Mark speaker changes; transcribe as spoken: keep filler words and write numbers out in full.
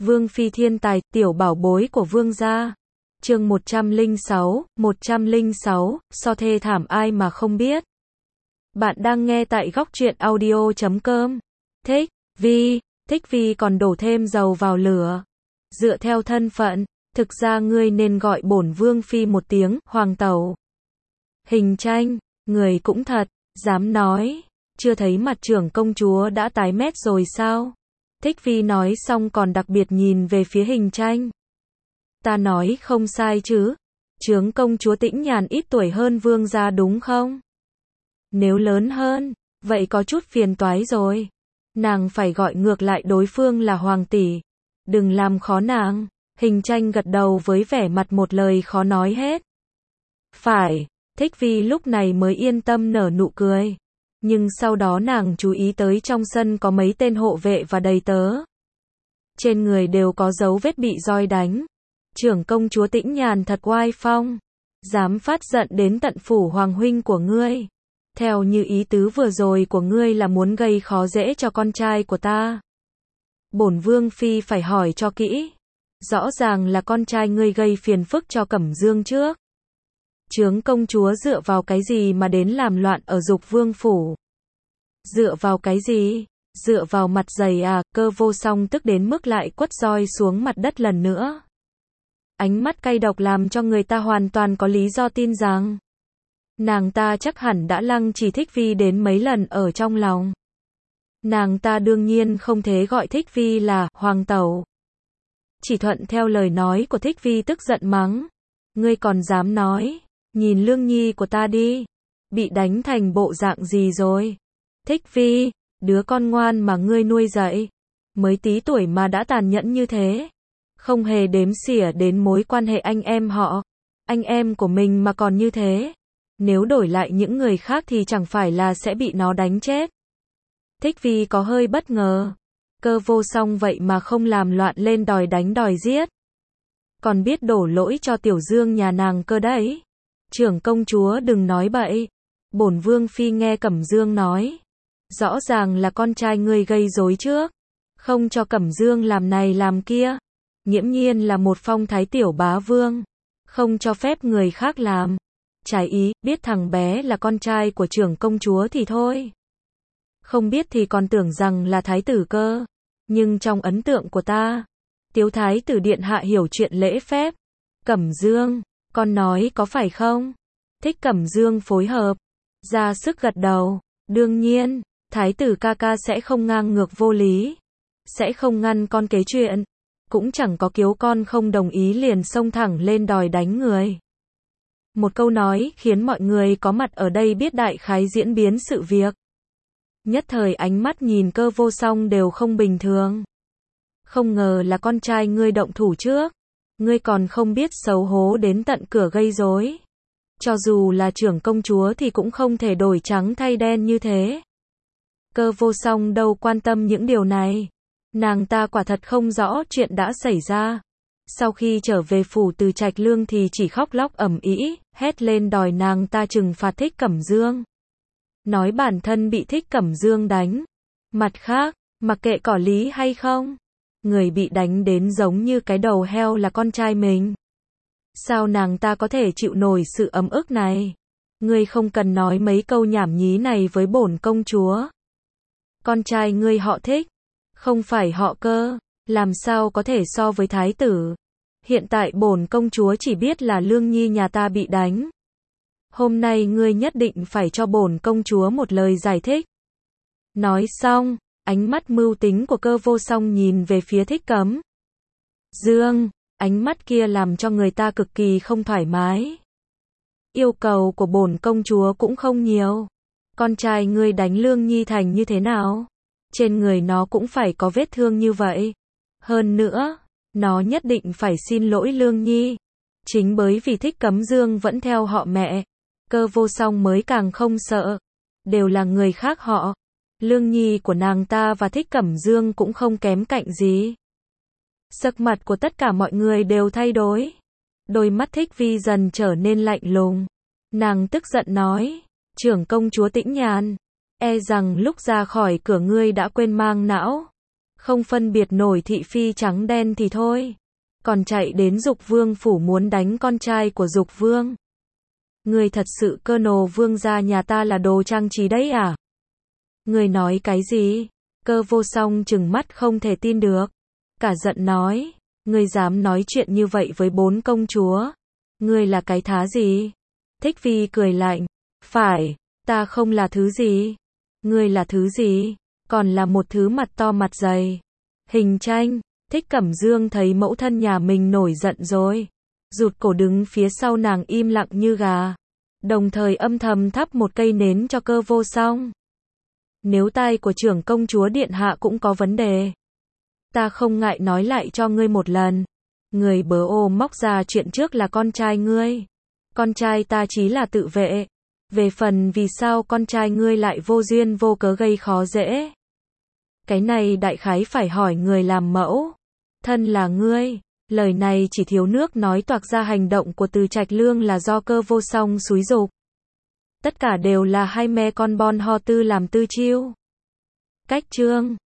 Speaker 1: Vương phi thiên tài, tiểu bảo bối của vương gia. Chương một trăm lẻ sáu, một trăm lẻ sáu, so thê thảm ai mà không biết. Bạn đang nghe tại góc truyện audio chấm com. Thích Vi, Thích Vi còn đổ thêm dầu vào lửa. Dựa theo thân phận, thực ra ngươi nên gọi bổn vương phi một tiếng hoàng tẩu. Hình tranh, người cũng thật, dám nói, chưa thấy mặt trưởng công chúa đã tái mét rồi sao? Thích Vi nói xong còn đặc biệt nhìn về phía Hình tranh. Ta nói không sai chứ, chướng công chúa Tĩnh Nhàn ít tuổi hơn vương gia đúng không? Nếu lớn hơn, vậy có chút phiền toái rồi. Nàng phải gọi ngược lại đối phương là hoàng tỷ. Đừng làm khó nàng. Hình tranh gật đầu với vẻ mặt một lời khó nói hết. Phải, Thích Vi lúc này mới yên tâm nở nụ cười. Nhưng sau đó nàng chú ý tới trong sân có mấy tên hộ vệ và đầy tớ. Trên người đều có dấu vết bị roi đánh. Trưởng công chúa Tĩnh Nhàn thật oai phong. Dám phát giận đến tận phủ hoàng huynh của ngươi. Theo như ý tứ vừa rồi của ngươi là muốn gây khó dễ cho con trai của ta. Bổn vương phi phải hỏi cho kỹ. Rõ ràng là con trai ngươi gây phiền phức cho Cẩm Dương trước. Chướng công chúa dựa vào cái gì mà đến làm loạn ở Dục Vương phủ? Dựa vào cái gì? Dựa vào mặt dày à? Cơ Vô Song tức đến mức lại quất roi xuống mặt đất lần nữa. Ánh mắt cay độc làm cho người ta hoàn toàn có lý do tin rằng nàng ta chắc hẳn đã lăng trì Thích Vi đến mấy lần ở trong lòng. Nàng ta đương nhiên không thể gọi Thích Vi là hoàng tẩu. Chỉ thuận theo lời nói của Thích Vi tức giận mắng. Ngươi còn dám nói, nhìn Lương Nhi của ta đi, bị đánh thành bộ dạng gì rồi? Thích Vi, đứa con ngoan mà ngươi nuôi dạy, mới tí tuổi mà đã tàn nhẫn như thế. Không hề đếm xỉa đến mối quan hệ anh em họ. Anh em của mình mà còn như thế. Nếu đổi lại những người khác thì chẳng phải là sẽ bị nó đánh chết. Thích Vi có hơi bất ngờ. Cơ Vô Song vậy mà không làm loạn lên đòi đánh đòi giết. Còn biết đổ lỗi cho Tiểu Dương nhà nàng cơ đấy. Trưởng công chúa đừng nói bậy. Bổn vương phi nghe Cẩm Dương nói. Rõ ràng là con trai ngươi gây rối trước. Không cho Cẩm Dương làm này làm kia. Nghiễm nhiên là một phong thái tiểu bá vương. Không cho phép người khác làm. Trái ý, biết thằng bé là con trai của trưởng công chúa thì thôi. Không biết thì còn tưởng rằng là thái tử cơ. Nhưng trong ấn tượng của ta, Tiếu thái tử điện hạ hiểu chuyện lễ phép. Cẩm Dương, con nói có phải không? Thích Cẩm Dương phối hợp, ra sức gật đầu. Đương nhiên, thái tử ca ca sẽ không ngang ngược vô lý. Sẽ không ngăn con kế chuyện. Cũng chẳng có kiếu con không đồng ý liền xông thẳng lên đòi đánh người. Một câu nói khiến mọi người có mặt ở đây biết đại khái diễn biến sự việc. Nhất thời ánh mắt nhìn Cơ Vô Song đều không bình thường. Không ngờ là con trai ngươi động thủ trước. Ngươi còn không biết xấu hố đến tận cửa gây rối. Cho dù là trưởng công chúa thì cũng không thể đổi trắng thay đen như thế. Cơ Vô Song đâu quan tâm những điều này. Nàng ta quả thật không rõ chuyện đã xảy ra. Sau khi trở về phủ từ Trạch Lương thì chỉ khóc lóc ầm ĩ, hét lên đòi nàng ta trừng phạt Thích Cẩm Dương. Nói bản thân bị Thích Cẩm Dương đánh. Mặt khác, mặc kệ có lý hay không, người bị đánh đến giống như cái đầu heo là con trai mình. Sao nàng ta có thể chịu nổi sự ấm ức này? Ngươi không cần nói mấy câu nhảm nhí này với bổn công chúa. Con trai ngươi họ Thích, không phải họ Cơ, làm sao có thể so với thái tử? Hiện tại bổn công chúa chỉ biết là Lương Nhi nhà ta bị đánh. Hôm nay ngươi nhất định phải cho bổn công chúa một lời giải thích. Nói xong, ánh mắt mưu tính của Cơ Vô Song nhìn về phía Thích Cẩm Dương, ánh mắt kia làm cho người ta cực kỳ không thoải mái. Yêu cầu của bổn công chúa cũng không nhiều. Con trai ngươi đánh Lương Nhi thành như thế nào? Trên người nó cũng phải có vết thương như vậy. Hơn nữa, nó nhất định phải xin lỗi Lương Nhi. Chính bởi vì Thích Cẩm Dương vẫn theo họ mẹ, Cơ Vô Song mới càng không sợ. Đều là người khác họ. Lương Nhi của nàng ta và Thích Cẩm Dương cũng không kém cạnh gì. Sắc mặt của tất cả mọi người đều thay đổi. Đôi mắt Thích Vi dần trở nên lạnh lùng. Nàng tức giận nói, trưởng công chúa Tĩnh Nhàn, e rằng lúc ra khỏi cửa ngươi đã quên mang não. không phân biệt nổi thị phi trắng đen thì thôi, còn chạy đến Dục Vương phủ muốn đánh con trai của Dục Vương. Ngươi thật sự cơ nồ vương gia nhà ta là đồ trang trí đấy à? Ngươi nói cái gì? Cơ Vô Song trừng mắt không thể tin được. Cả giận nói, ngươi dám nói chuyện như vậy với bốn công chúa? Ngươi là cái thá gì? Thích Phi cười lạnh, phải, ta không là thứ gì? Ngươi là thứ gì? Còn là một thứ mặt to mặt dày. Hình Tranh, Thích Cẩm Dương thấy mẫu thân nhà mình nổi giận rồi, rụt cổ đứng phía sau nàng im lặng như gà, đồng thời âm thầm thắp một cây nến cho Cơ Vô Song. Nếu tai của trưởng công chúa điện hạ cũng có vấn đề, ta không ngại nói lại cho ngươi một lần. Người bớ ô móc ra chuyện trước là con trai ngươi. Con trai ta chỉ là tự vệ. Về phần vì sao con trai ngươi lại vô duyên vô cớ gây khó dễ, cái này đại khái phải hỏi người làm mẫu. Thân là ngươi. Lời này chỉ thiếu nước nói toạc ra hành động của Từ Trạch Lương là do Cơ Vô Song xúi giục. Tất cả đều là hai mẹ con bon ho tư làm tư chiêu. Cách chương